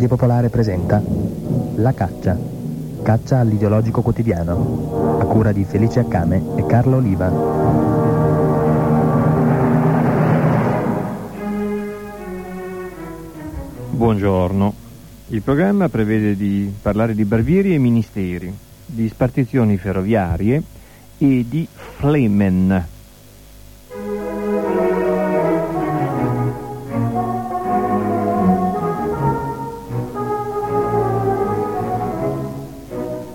Radio Popolare presenta La Caccia. Caccia all'ideologico quotidiano. A cura di Felice Accame e Carlo Oliva. Buongiorno. Il programma prevede di parlare di barbieri e ministeri, di spartizioni ferroviarie e di Flemen.